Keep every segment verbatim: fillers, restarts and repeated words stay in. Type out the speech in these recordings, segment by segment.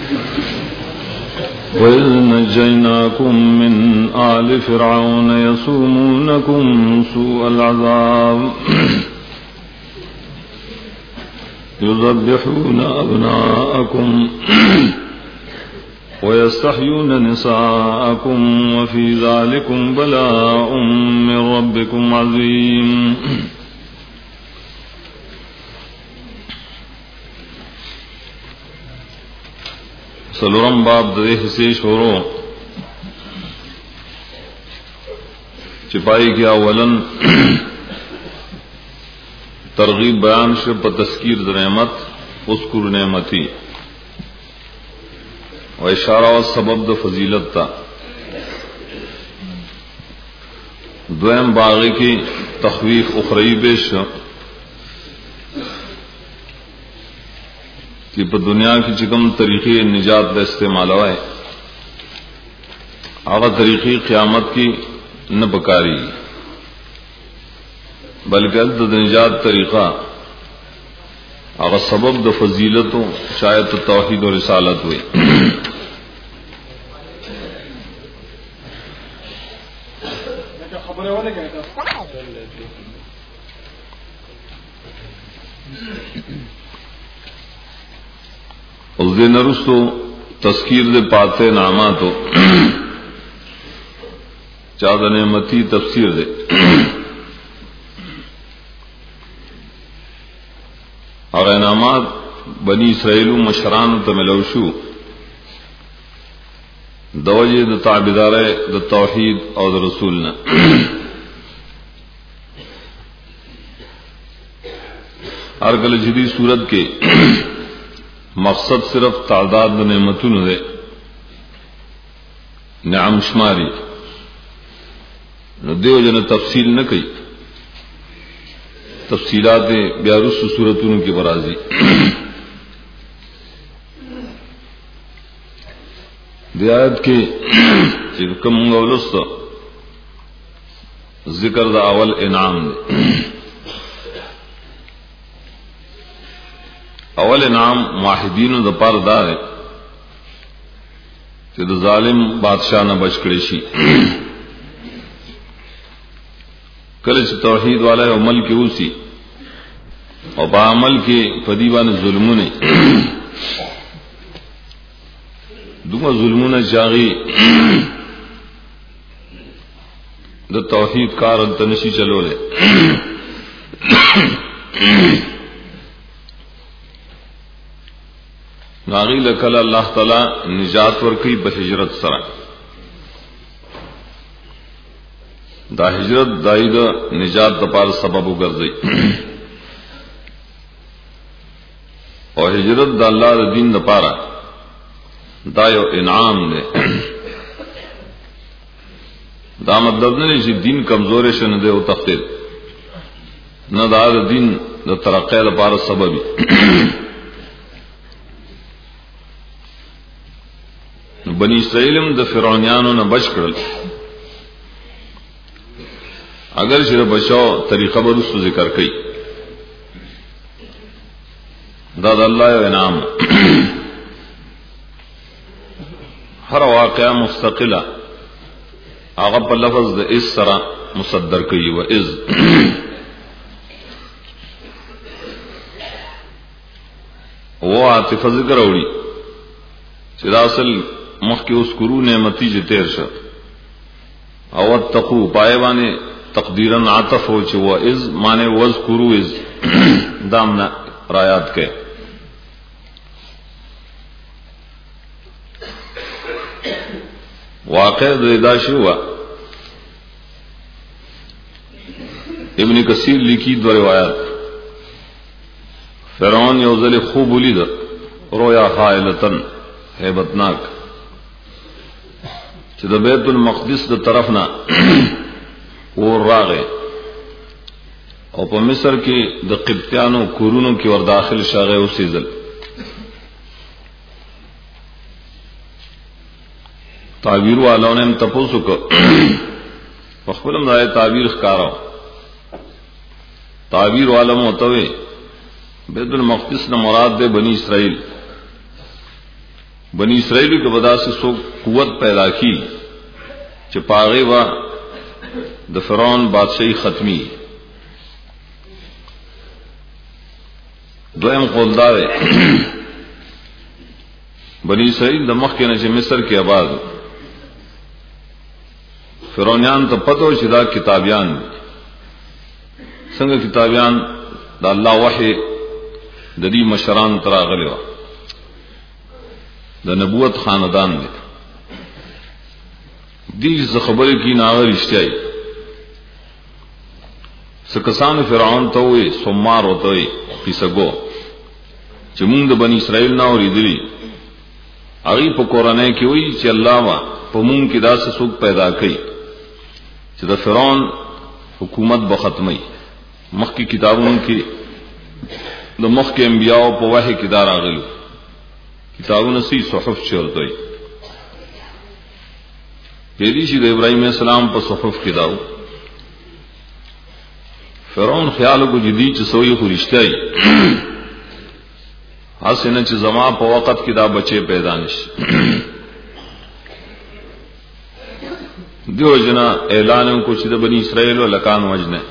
وإذ نجيناكم من آل فرعون يسومونكم سوء العذاب يذبحون أبناءكم ويستحيون نساءكم وفي ذلكم بلاء من ربكم عظيم. سلورم باب دے حصے شورو چپائی کیا اولن ترغیب بیان شب تذکیر نعمت اذکر نعمتی و اشارہ و سبب د فضیلت تا. دویم باغی کی تخویف اخروی بیش کہ پا دنیا کی چکم طریقی نجات دا استعمال ہوئے آغا طریقی قیامت کی نہ بکاری بلکہ دا نجات طریقہ آغا سبب دا فضیلتوں شاید توحید و رسالت ہوئی. اس دن رسو تذکیر دے پاتے ناماتو چاد نعمتی تفسیر دے اور انعامات بنی اسرائیل مشران تملوشو دوجہ د تابعدار د توحید اور د رسولنا ہر کل جدی صورت کے مقصد صرف تعداد نعمتوں دے نعم شماری دیو جن تفصیل نہ کئی تفصیلات بیارس صورتوں کی برازی دیات کے کم اولست ذکر دا اول انعام دے. اول انعام واحدین دا پار دا ہے کہ دا ظالم بادشاہ نہ بچ کڑی شی کلچ توحید والا عمل کی اوسی اور با عمل کے فدیوان ظلمون دوما ظلمون چاغی دا توحید کار انتنشی چلو لے ناغی لکل اللہ تعالی نجات ورکی بہجرت سرا دا ہجرت دائی دا نجات دا پار سبب گرزئی اور ہجرت دا اللہ دا دین دا پارا دایو انعام دے. دا مطلب نہیں کہ دین کمزور شن دے او تختید نہ دا دین دا ترقی دا پار سببی بنی اسرائیلم دا فرعونیانو نہ بچ کرل اگر شر بچاؤ طریقہ برست ذکر کئی دا دا اللہ انعام. ہر واقعہ مستقلہ آغا پر لفظ دا اس سرا مصدر کئی و از وہ عاطفہ ذکر اوڑی چرا اصل مخ کے اس کرو نعمتی جو تیر شا اوت تقو پائے بانے تقدیرن عاطف ہو چھ وہ از مانے وز کرو از دامنا رایات کے واقع دیداشی ہوا. ابن کثیر لکھی دو روایات فرعون یوزل خوب ولید رویا خائلتن ہیبتناک چې د بیت المقدس د طرفنا اور راغه او په مصر کې د قبطیانو کورونو کې ور داخل شاغه اوسېدل. تعبیر والوں نے تپوسو کو خپلم دای تعبیر ښکارو تعبیر والوں متوي بیت المقدس نہ مراد دے بنی اسرائیل بنی اسرائیل کے بدا سے سو قوت پیدا کی چپاغے و د فرعون بادشاہی ختمی دویم قولدار بنی اسرائیل د مخ کې نه چې مصر کې آباد فرعونیان ته پتو چې دا کتابیان څنګه کتابیان د الله وحی د دې مشران تراغلی و د نبوت خاندان دی دې خبرې کې ناغه رښتیاي سکسان فرعون ته وې سومار وته وې پیسګو چې موږ د بنی اسرائیل نه اوریدلی هغه په قرآن کې وې چې الله وا په موږ کې داسې څوک پیدا کړي چې د فرعون حکومت به ختمي مخکې کتابونو کې د مخکې انبیاء په وحی کې دار راغلي کتابونه سي صحف چلته وي دې چې د ابراهيم السلام په صحف کې داو فرعون خیال کو جدي چې سوې خو رښتای حسنه چې زما په وخت کې دا بچي پیدا نشي دیو جنا اعلان کو چې د بنی اسرائیل ولکان وجنه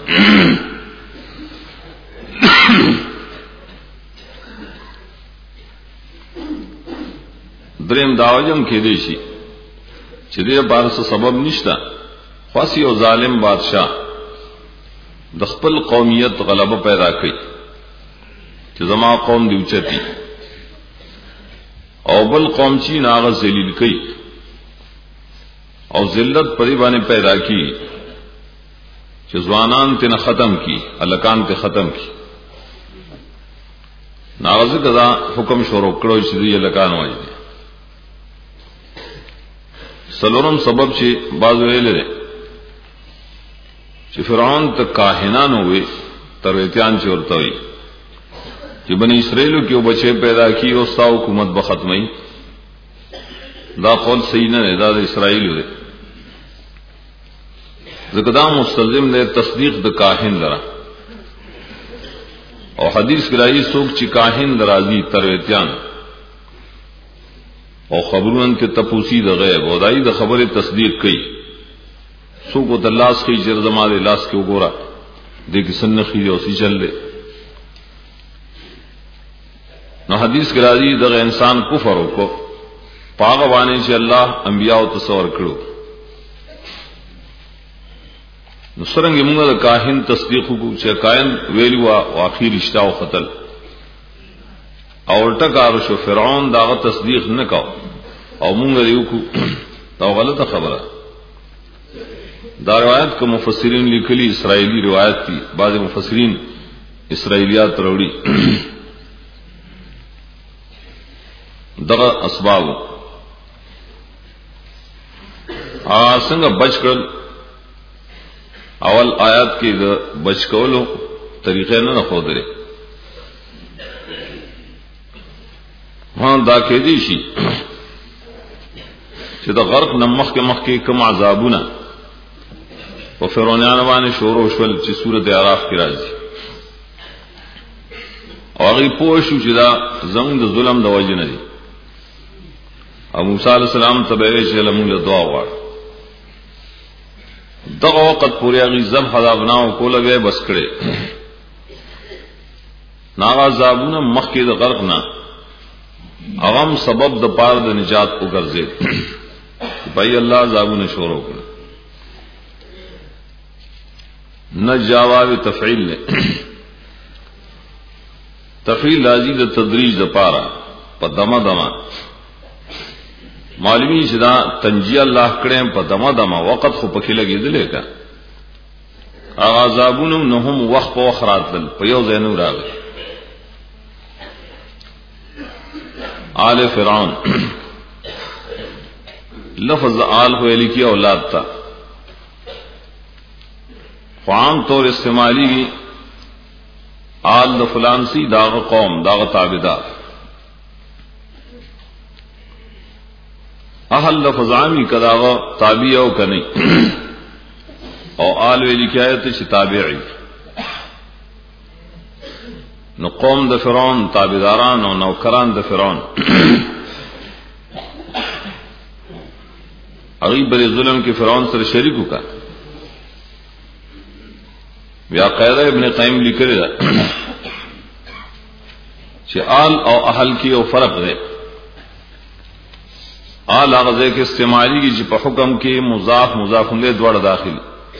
دریم داوجم کې دی شي چې دې بار څه سبب نشتا خاصي او ظالم بادشاہ د خپل قومیت غلبه پیدا کړي چې زما قوم دی اوچتي او بل قوم چې ناغه ذلیل کړي او ذلت پرې باندې پیدا کی چې ځوانان ته ختم کی الکان ته ختم کی ناغه غزا حکم شروع کړو چې دې الکان وایي سلورم سبب چې باز ویل لري چې فرعون ته کاهنان وې ترویتیان چې ورته وي چې بنی اسرائیل کې بچي پیدا کی او ستا حکومت به ختمي دا قول صحیح نه دا د اسرائیل دی ځکه دا مستلزم دی تصدیق د کاهن لرا او حدیث کې راځي څوک چې کاهن درازي ترویتیان او خبرون کې تپوسی د غیب او دای د خبره تصدیق کوي څوک د لاس کې جر زماده لاس کې وګورا د کې سنخي او سی چل له نو حدیث کې راځي د انسان کفر وکړو پاغه باندې چې الله انبیاء او تصور کړو نو څنګه موږ د کاهن تصدیق وکړو چې کاهن ویلو او اخیر رشتہ او قتل او الټکار شو فرعون داغه تصدیق نکاو او مونږ یو کو دا غلطه خبره دا روایت کوم مفسرین لیکلي اسرائیلی روایت دي بعض مفسرین اسرائیلیات وروړي دغه اسباب ا څنګه بچکل اول آیات کې د بچکولو طریقې نه خو درې ها دا کې دي شي چې د غرق نمخ کې مخ کې کوم عذابونه او فرعونانو باندې شروع شول چې سورته اعراف کې راځي او هغه پوه شو چې دا زموږ د ظلم د وجه نه دي او موسی علی السلام ته به چې لمون له دعا وغواړي دغه وخت پورې هغه ذبح عذابنا او کوله به بس کړي ناغه عذابونه مخ کې د غرق نه اغم سبب د پار د نجات وګرځي بای الله عذابونه شروع کړ نه جواب تفعیل نه تفعیل لازم د تدریج د پارا په دمه دمه معلومی چې دا تنجیه الله کړم په دمه دمه وخت خو پکې لګیدلې کا عذابونه نه هم وخت په وخت راتل په یو ځای نه راغی آل فرعون لفظ آل کو لکھی اولاد تا عام طور استعمالی آل د فلان سی داغ قوم داغ تابعدار اهل لفظ عامی کداغ تابع او کني او آل ویلی کایت چې تابعی نو قوم د فرعون تابعداران او نوکران د فرعون اغي بل ظلم کې فرعون سره شریک وکړ. بیا قاعده ابن قیم لیکلی دا چې آل او اهل کې یو فرق دی. آل هغه ځای کې استعمالي کې چې په حکم کې مضاف مضاف له دواړه داخل،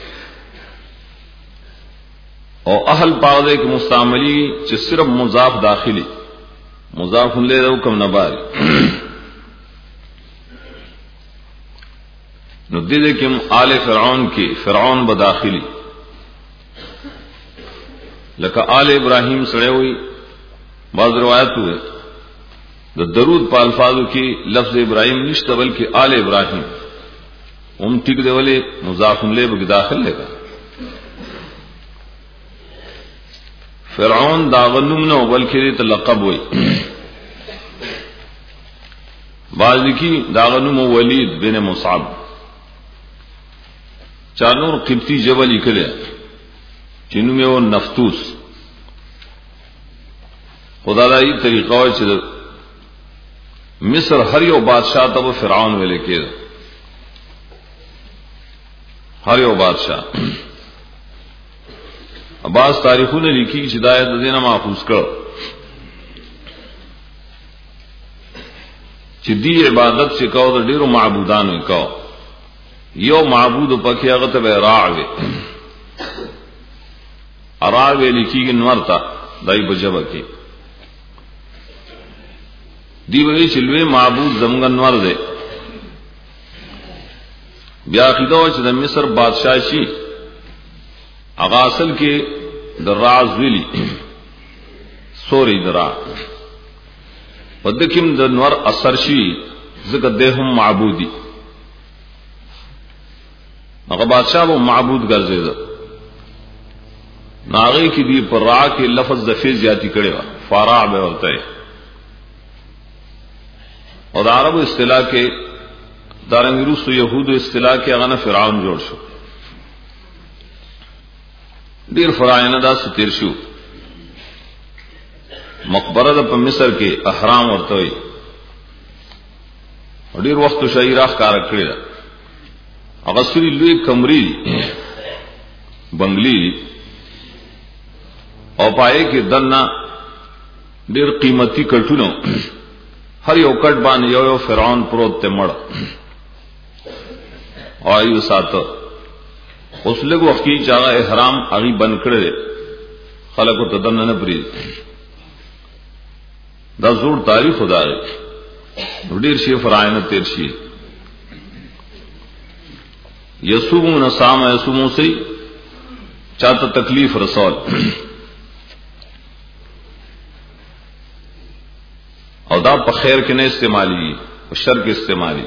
او اهل په ځای کې مستعملي چې صرف مضاف داخلي، مضاف له حکم نه باري. نو دې کې آل فرعون کې فرعون به داخلي، لکه آل ابراهیم سره وي. بعض روایت ہوئے د درود په الفاظو کې لفظ ابراهیم نشته بلکې آل ابراهیم هم ټیک دی، ولې مضاف له به داخل لګا. فرعون دا غنوم نه بلکې ته لقب وي. بعض کی دا غنوم ولید بن مصعب، چانور قبطی جبل کله چې نوم یې نفتوس. خدا دای طریقہ و چې مصر هر یو بادشاہ ته فرعون ویل کېد، هر یو بادشاہ. اباس تاریخونه لیکي چې دایته د دینه محفوظ کړ چې دی عبادت چې کو د ډیرو معبودانو کو، یو معبود پکې هغه ته راعوي اراوي لیکي نورتا دای بجبه کې دی وی چې لوی معبود زمونږ انور دی. بیا عقیده چې د مصر بادشاہ شي هغه اصل کې د راز ویلی سوري درا پدکیم د نور اثر شي زګه دهم معبودی. هغه بادشاہ وو معبود ګرځیدا ناغي کې دی پر را کې لفظ ظفیر زیاتی کړي وا فارع به ورته. اور عرب اصطلاح کے دارنګ روس یهود اصطلاح کې هغه نه فرعون جوړ شو. ډیر فرعون دا ستیر شو. مقبره د په مصر کې احرام ورته وي، ډیر وخت شاعر کار کړی دا. هغه سوري لوی کمرې بنگلي او پای کې دنا ډیر قیمتي کټونو، هر یو کټ باندې یو یو فرعون پروت ته مړ او ایو ساتو. اوس له وخت کې چې احرام اغي بند کړل خلکو ته دنه نه پری. دا زور تاریخ خدا دی. ډیر شي فرعون تیر شي یسومون سام یسومو سي چاته تکلیف رسول او دا په خیر کې نه استعمالي او شر کې استعمالي.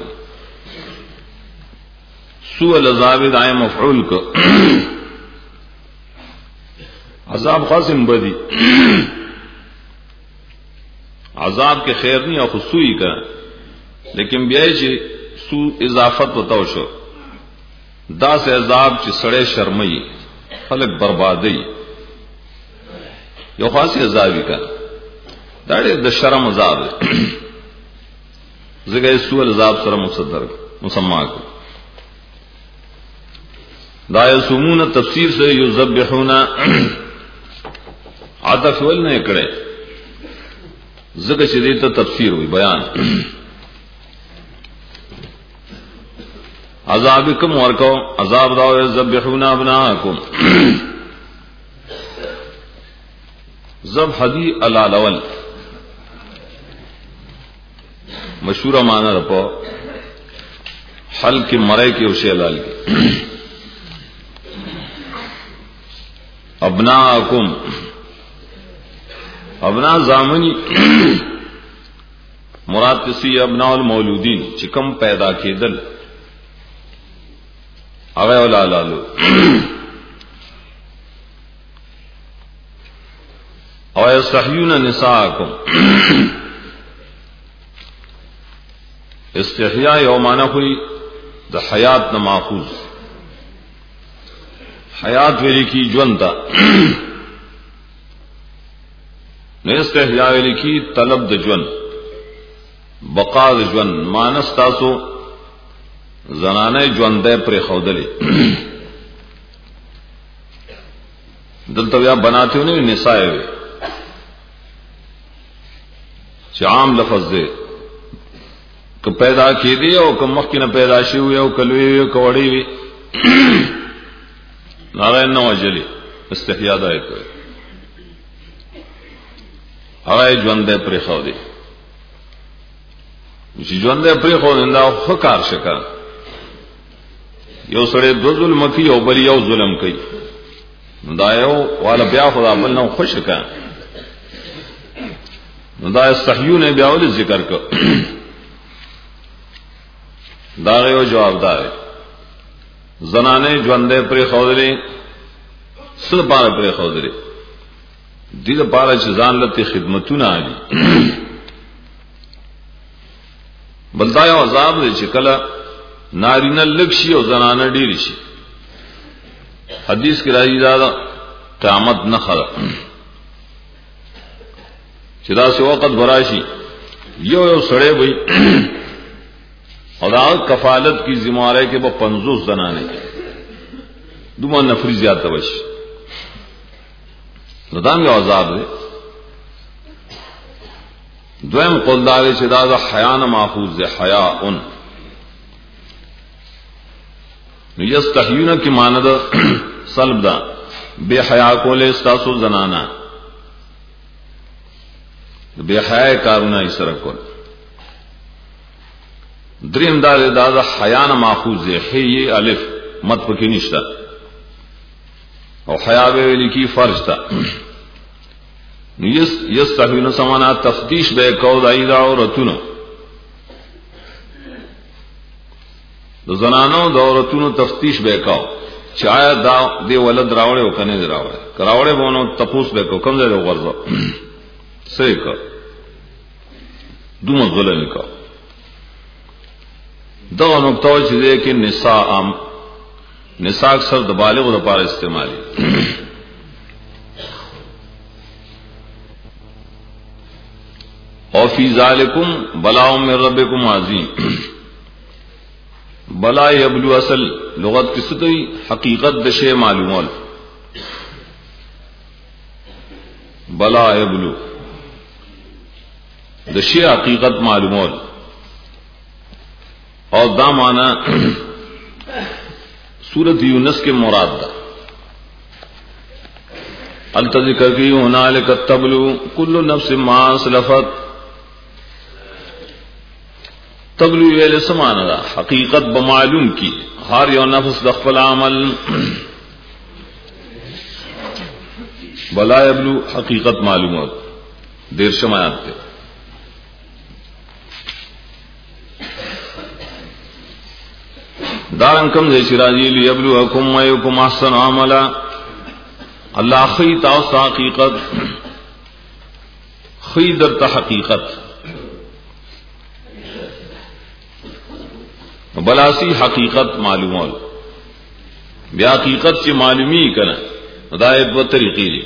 سوء العذاب دائم مفعول کو عذاب خاصم بدی، عذاب کے خیر نہیں او خصوصی کا، لیکن بیا چې سوء اضافت وتاو شو دا سے عذاب چې سړی شرمئی خلق بربادی یو خاصی عذابی کا دا د شرم عذاب زګای سوء العذاب سره مصدر مسما کو. دا یسمون تفسیر سے یذبحون عطف ول نه کړي زګه چې دې ته تفسیر وي بیان. عذاب کم ورکو عذاب دا یذبحون ابناءکم ذبح دی الاول مشهور معنی رپو حل کی مرے کی اوشی لال کی. ابناءکم ابنا زامنی مراد کسی ابناء المولودین چکم پیدا کیدل اغه ولا لالو او یستحیون نساءکم استحیاء یومانه کوئی د حیات نه ماخوذ. حیات ویلی کی ژوند نه استحیاء ویلی کی طلب د ژوند بقا د ژوند مانس تاسو زنانه ژوندې پر خودلې دلته بیا بناته نه نساء وي چې عام لفظ دی که پیدا کېدی او که مخکې نه پیدا شي او کلوي او کوړی وي نارای نو وجلی استحیا دای کوي هغه ژوندې پر خودلې چې ژوندې پر خودنده خو کار شکا یو سره دو ظلم کوي او بل یو ظلم کوي دا یو والا بیا خدا بل نو خوش کا دا استحیون بیا ول ذکر کو دا یو جواب دار زنانه ژوندې پر خودلې سل بار پر خودلې دې لپاره چې ځان لته خدمتونه علی بلدا یو عذاب دې چې کله نارینه لکشي او زنانه ډیر شي حدیث کی راځي دا قیامت نه خره چې دا څو وخت براشي یو یو سړی وي او دا کفالت کی ذمہواری کې به پنځوس زنانه دومره نفری زیاته وشي ندام یو عذاب دی دویم قول دا چې دا د حیا نه ماخوذ دی حیاء نو یستحیون کی معنی دا سلب دا بے حیا کولے استاسو زنانا بے حیا کارونا اسر کول دریم دا دا دا حیا نه ماخوذ ہے حی الف مت پکې نشتا او حیا به لیکي فرض تا نو یستحیون سمانا تفتیش به کو دای دا عورتونو د زنانو د عورتونو تفتیش وکاو چې آیا دا دی ولد راوړې او کنه دی راوړې کراوړې وونو تپوس وکاو کوم ځای ورځو صحیح کا دومره ظلم وکاو دا نو ته چې دې کې نساء ام نساء اکثر د بالغ لپاره استعمالي او فی ذالکم بلاء من ربکم عظیم بلا یبلو اصل لغت کس تو حقیقت د شی معلومول بلا یبلو د شی حقیقت معلومول اور دا معنی سورۃ یونس کے مراد دا التذکر کی هنالک تبلو کل نفس ما اسلفت تبلو ویل سمانا دا حقیقت بمعلوم کی ہر یو نفس دخل عمل بلا یبلو حقیقت معلومات دیر شمایات تے دارن کم زی شراجی لیبلو حکم ویکم احسن عملا اللہ خی تاوستا حقیقت خی در تا حقیقت بلاسی حقیقت معلومول بیا حقیقت سے معلومی کنا ہدایت و طریقی دی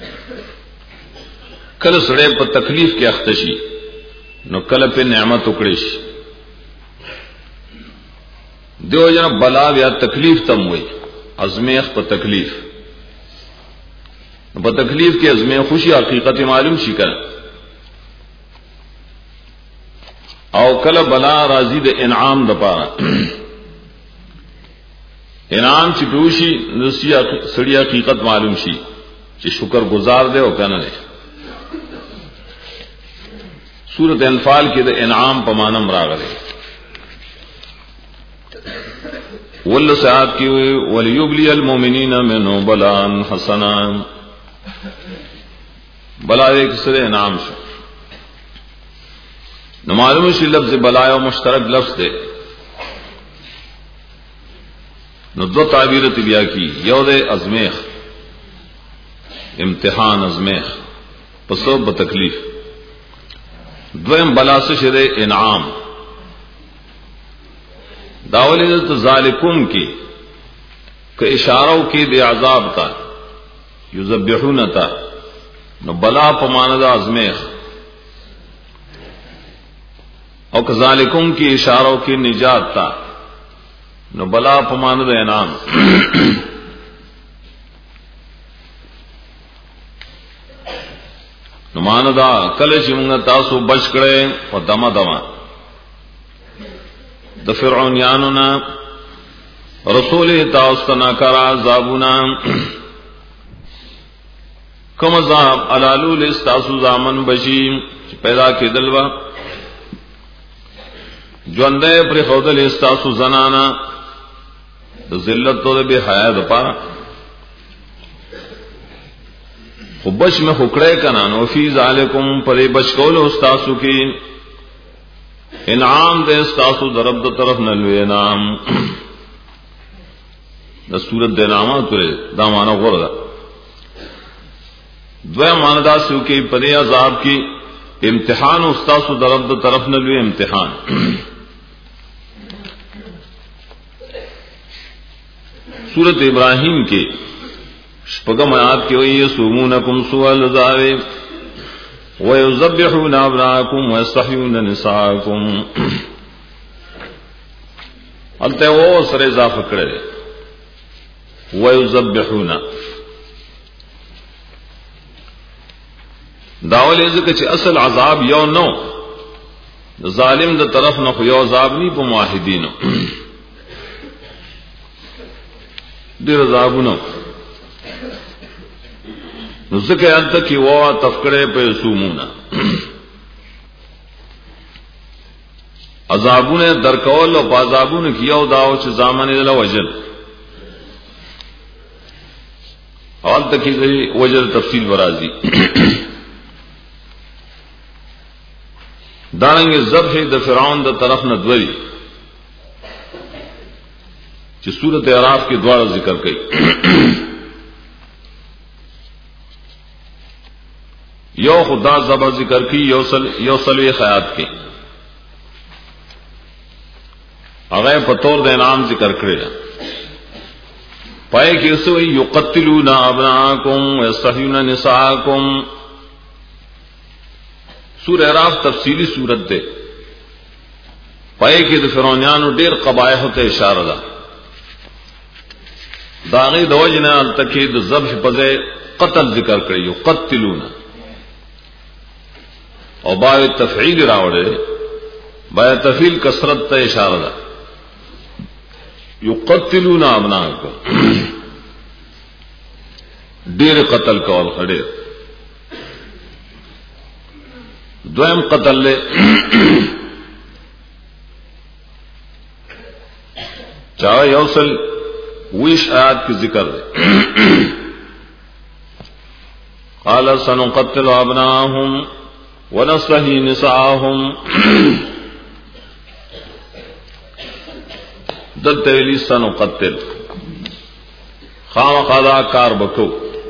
کل سڑے پر تکلیف کے اختشی نو کل پہ نعمت اکڑش دیو جنا بلا یا تکلیف تم ہوئی ازمیخ پر تکلیف پر تکلیف کے ازمیخ خوشی حقیقت معلوم شی کنا او کله بلا راضی د انعام د پاره انعام چې دوشي نسیا سړی حقیقت معلوم شي چې شکر گزار دی او کنه نه سورۃ انفال کې د انعام په معنی راغلی ول ساعات کې وليبلي المؤمنین منه بلاء حسنا بلا ایک سره انعام شو نو معلوم شي لفظ بلا او مشترک لفظ دے نو دو تعبیر بیا کی یو دے ازمیخ امتحان ازمیخ پسو بتکلیف دویم بلا سے شدے انعام داولی تو ذالکم کی کہ اشاروں کی دے عذاب تا یذبحون تا نو بلا پماند ازمیخ او کذالکم کی اشاروں کی نجات تا نو بلا پمان د انعام نو مان دا کله چې موږ تاسو بچ کړي په دما دما د فرعونانو نه رسول تاسو نه کرا عذابنا کوم عذاب علالو لستاسو زامن بشیم پیدا کېدل وا ژوندې پر خودل استاسو زنانا د ذلت او به حیا د پاره خو بچ میں خکڑے کنا نو فی ذالکم پر بچ کول استاسو کی انعام دے استاسو درب د طرف نہ لوی انعام د صورت دے نامات دا معنا غوردا دوی معنا دا سو کی پر عذاب کی امتحان استاسو درب د طرف نہ لوی امتحان سورت ابراہیم کے شپگم آیات کے وہی یسومونکم سوء العذاب ویذبحون ابناءکم ویستحیون نساءکم التے وہ سر اضافہ کرے ویذبحون داول ذکر چ اصل عذاب یو نو ظالم د طرف نہ یو عذاب نہیں په موحدینو دیر عذابونو نو ذکر انت کی وہ تفکڑے پہ سومونا عذابون درکول و عذابون کیاو داو چھ زامن دل وجل اول تکی وجل تفصیل برازی دارنگی ذبح د فرعون د طرف نہ دوری چې سورۃ اعراف کې دواړه ذکر کړي یو خدا زبر ذکر کی یو سل یو سلوی خیات کی هغه په تور د انعام ذکر کړی پای کې سو یقتلون ابناءکم ويستحيون نساءکم سورہ اعراف تفصیلی سورت ده پای کې د فرعونانو ډیر قبایح ته اشاره ده داغی دوجنا التکی د ذبح پزے قتل ذکر کړی یو قتلون او با تفعیل راوړل با تفعیل کثرت ته اشاره ده یقتلون ابناءکم ډیر قتل کول خډیر دویم قتل له چا یوصل ویش آیات کی ذکر ہے قال سنقتل ابناءهم ونستحيي نساءهم دتویلی سنقتل خام قضا کار بکو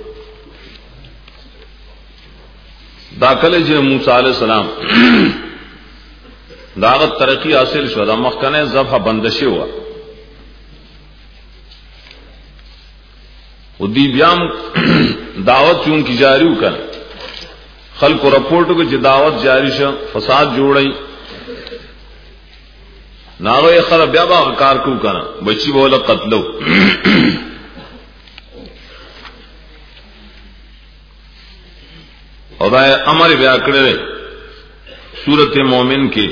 داخل جو موسی علیہ السلام دعوت ترقی حاصل شو دا مخکنه ذبح بندشی ہوا ودی بیام دعوت چون کی جاری وکړه خلق رپورټ کو چې دعوت جاری شه فساد جوړای ناغه خراب بیا با کار کو کنه بچی بوله قتلو او دا امر بیا کړل سورۃ مومن کې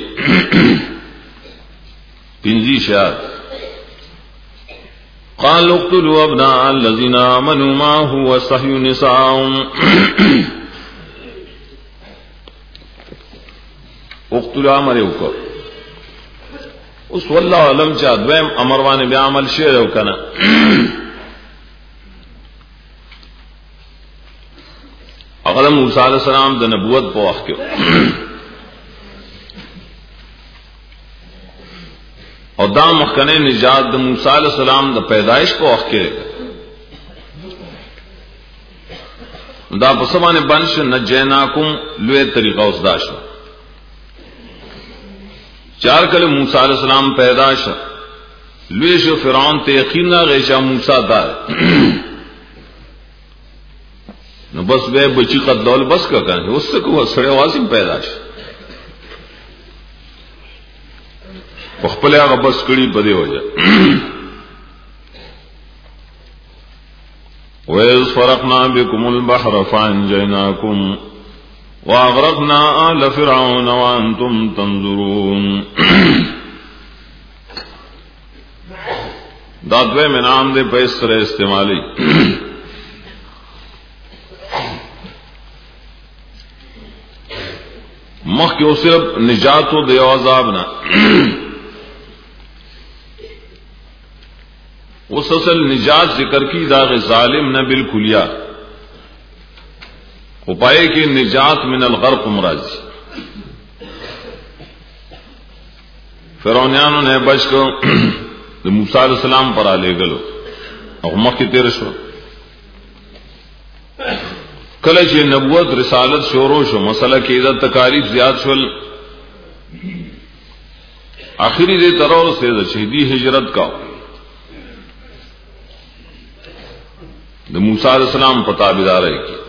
پنځه شاد قالوا اقتلوا ابناء الذين آمنوا معه واستحيوا نساءهم اقتلوا امر وکړه اوس والله علم چې دویم امر باندې بیا عمل شی وکنه هغه موسی علیہ السلام د نبوت په وخت کې او دا مخکنه نجات د موسی علیہ السلام د پیدائش په وخت کې دا په سمانه بنش نجیناکم لوی طریقہ اوس دا شو چار کله موسی علیہ السلام پیدا شو لوی شو فرعون ته یقینا غیشا موسی دا نو بس به بچی قتل بس کا کنه اوس کو سره واسم پیدا شو خپل هغه بس کړي بده وجه وَإِذْ فَرَقْنَا بِكُمُ الْبَحْرَ فَأَنْجَيْنَاكُمْ وَأَغْرَقْنَا آلَ فِرْعَوْنَ وَأَنْتُمْ تَنْظُرُونَ دا دویم انعام دے پہ اس طرح استعمالی مخ کے صرف نجات و دیو عذاب نہ اس اصل نجات ذکر کی داغ ظالم نہ بالکلیا اپائے کی نجات من الغرق مراد فرعونیانوں نے بچ کو موسیٰ علیہ السلام پر آلے گلو اور مخ کی تیر شو کلچ نبوت رسالت شورو شو مسئلہ کی عزت تکالیف زیاد شول آخری دے ترور سے شہدی ہجرت کا موسیٰ علیہ السلام پتا بیدار ہے کی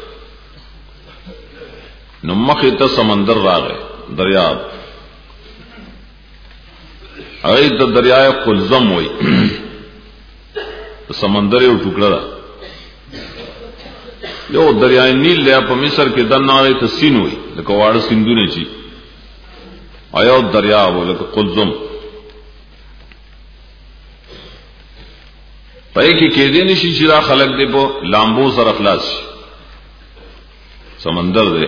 نمخ تا سمندر را گئے دریاب اگر تا دریائے قلزم ہوئی سمندر یو ٹکڑا دا یو دریائے نیل لیا پا مصر کے دن آگئی تا سین ہوئی لکا وارد سندو نے چی آیا دریاب ہو لکا قلزم پائے کی کہدے نشی چرا خلق دے پو لامبو سر اخلاص سمندر دے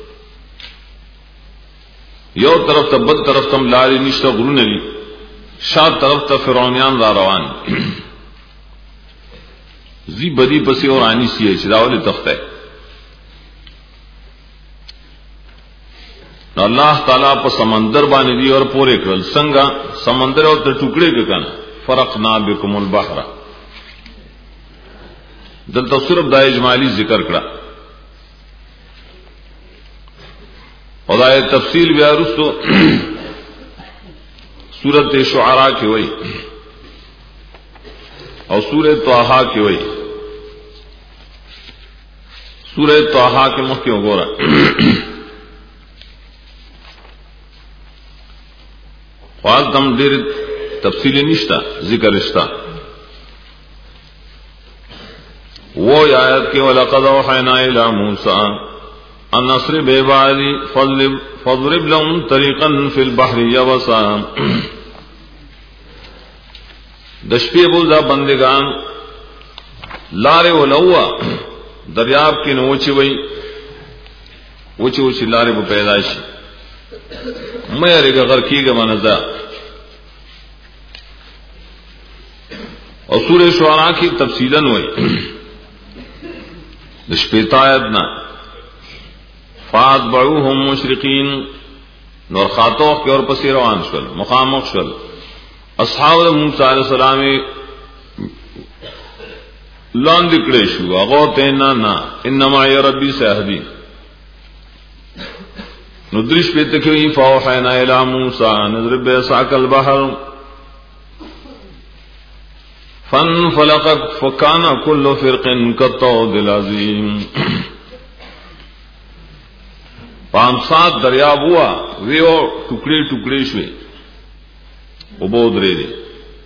یو طرف تا بد طرف تم لاری نشتا غرون لی شاہ طرف تا فرعونیان را روان زی بدی پسی اور آنی سی ہے چراولی تخت ہے اللہ تعالیٰ پا سمندر بانے دی اور پورے کرل سنگا سمندر اور تا ٹکڑے کے کنا فرقنا بکم البحر دلتا صرف دا اجمالی ذکر کرا اور دا تفصیل بیا رستو سورت شعراء کی وئی اور سورت طٰہٰ کی وئی سورت طٰہٰ کے مخ کیوں گورا خواہد تم دیر تفصیلی نشتا ذکر رشتا وہ آیت کے وَلَقَدْ أَوْحَيْنَا إِلَى مُوسَىٰ أَنْ أَسْرِ بِعِبَادِي فَاضْرِبْ لَهُمْ طَرِيقًا فِي الْبَحْرِ يَبَسًا دشپی بولدا بندگان لارے ولوا دریاب کی نوچی وئی اوچی اوچی لارے وہ پیدائشی میں ارے گا غرقی گا منزا اور سورہ شعراء کی تفصیلاً ہوئی دشپیتایدنا فاتبعوهم مشرقین نور خاتوخ کے اور پسی روان شل مخامخ شل اصحاب موسیٰ علیہ السلام لان دکڑے شو اغوتینا نا انما یا ربی سیہدین ندرش پیتکوئی فاوحینا الى موسیٰ نضرب بیساک البحر فانفلق فکان کل فرق کالطود العظیم پانچ سات دریاب ہوا ویو ٹکڑے ٹکڑے شوے عبود رے دے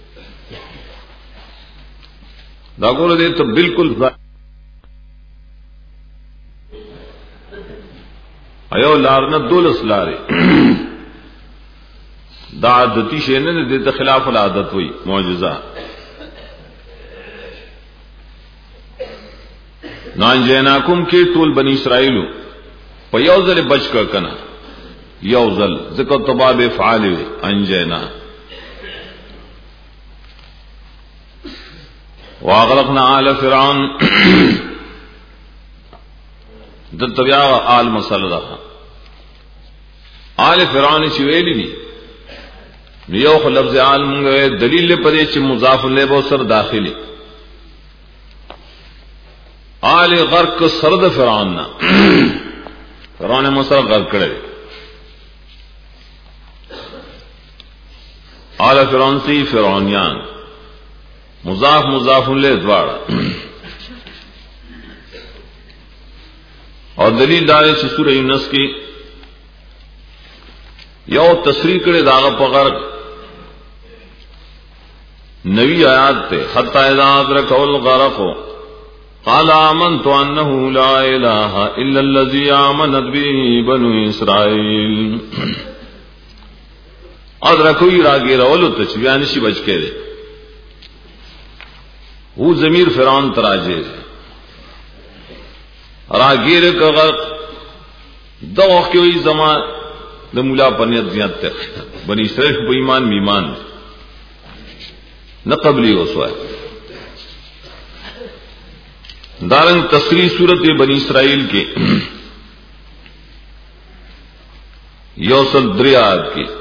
داگور دے تو بالکل ایو لارنا دولس لارے دا عادتی شینے نے دیتا خلاف العادت ہوئی معجزہ نان جیناکم کے طول بنی اسرائیلو پا یوزل بچ کر کنا یوزل ذکر طباب فعالی انجینا واغرقنا آل فرعون دل طبیعہ آل مسئلہ رہا آل فرعون چویلی دی نیوخ لفظ آل منگوے دلیل پدے چی مضاف لے بو سر داخلی آل غرق سرد فرعون نا فرعون مصر غرق کرے آل فرعون سی فرعونیان مضاف مضاف لے دوارا اور دلیل دارے چی سورہ یونس کی یو تصریح کرے داغا پا غرق نوی آیات تے حتی اذا ادرکہ الغرق قال آمنت أنه لا إله إلا الذي آمنت به بنو إسرائيل ادرکوی راگی رولو تچویانشی بچ کے دے وہ ضمیر فرعون تراجے راگیر کا غرق دو کیوئی زمان د مولا پنیت زیادت بنی اسرائیل په ایمان میمان نہ قبلی وسوائے دارنگ تسری صورت بنی اسرائیل کے یوسل دریاد کی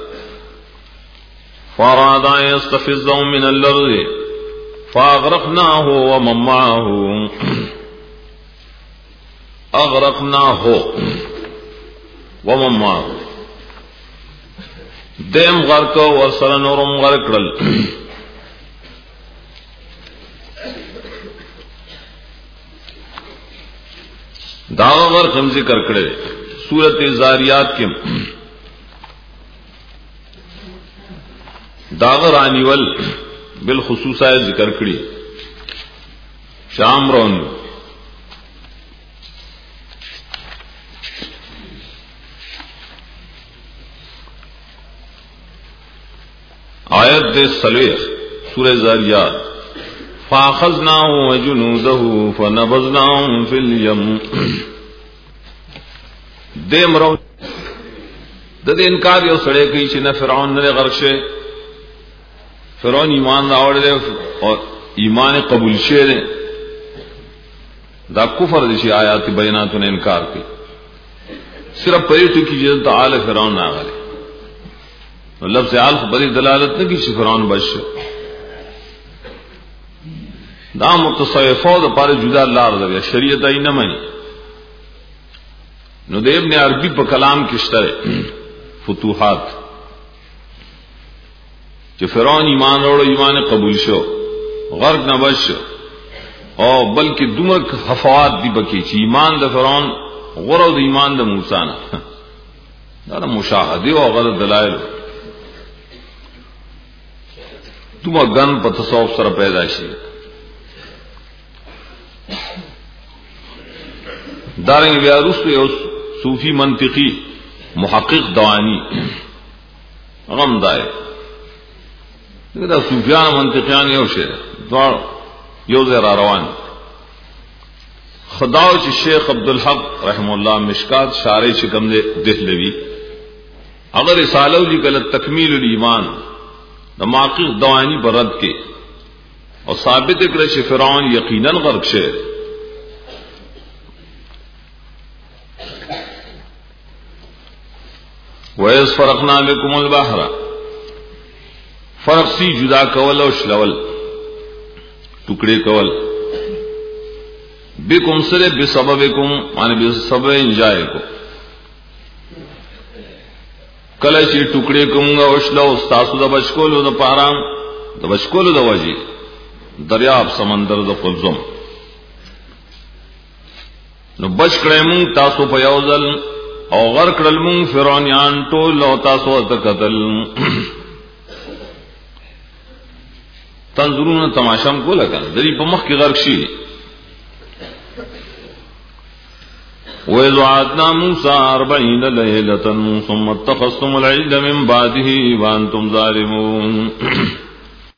فارادا يستفزهم من الارض فاغرقناه ومن معه اغرقناه ومن معه دیم غرق ورسره نورم غرقل داغ غرق ہم ذکر کرے سورت زاریات کے داغ رانیول بالخصوص ذکر کری شام رون آیت دے سلویخ سورہ زاریات فاخذناه وجنوده فنبذناهم في اليم دیم رو د دې انکار یو سړی کوي چې نه فرعون نه غرق شي فرعون ایمان راوړل او ایمان قبول شي دا کفر دي چې آیات بیناتونه انکار کوي صرف پریټو کې چې تعالی فرعون نه غلي لفظ الف بری دلالت نه کوي چې فرعون بش دا متصوفو د پاره جدا لار ده شریعت یې نه مانی نو د ابن عربی په کلام کې شته فتوحات چې فرعون ایمان وروړ ایمان قبول شو غرق نه بش او بلکې دومره حفوات دي بکی چې ایمان د فرعون غره د ایمان د موسی نه دا د مشاهده او غلط دلایل دومره ګن په تصوف سره پیدا شي دارنګ بیا رسو یو صوفی منطقی محقق دوانی غم دای دا صوفیان منطقیان یو شی دوار یو ځای را روان خداو چې شیخ عبدالحق رحم الله مشکات شارع چې کوم دهلوی اگر رسالو لیکل تکمیل الایمان د محقق دوانی برد کې او ثابت کړ چې فرعون یقینا غرق شه وَإِذْ فَرَقْنَا بِكُمُ الْبَحْرَ فرق سی جدا کول او شلول ټوکړي کول بكم سره بسببكم معنی بسبب انجای کو کله چې ټوکړي کوم او شلو تاسو د بچکولو د پارام د بچکولو د وجي دریاب سمندر د قلزم نو بچ کړه مون تاسو په یو ځل او غرق کړل مون فرعونیان ټول او تاسو ته قتل تنظرون تماشام کو لگا دری په مخ کې غرق شي وَإِذْ وَعَدْنَا مُوسَىٰ أَرْبَعِينَ لَيْلَةً ثُمَّ اتَّخَذْتُمُ الْعِجْلَ مِن بَعْدِهِ وَأَنْتُمْ ظَالِمُونَ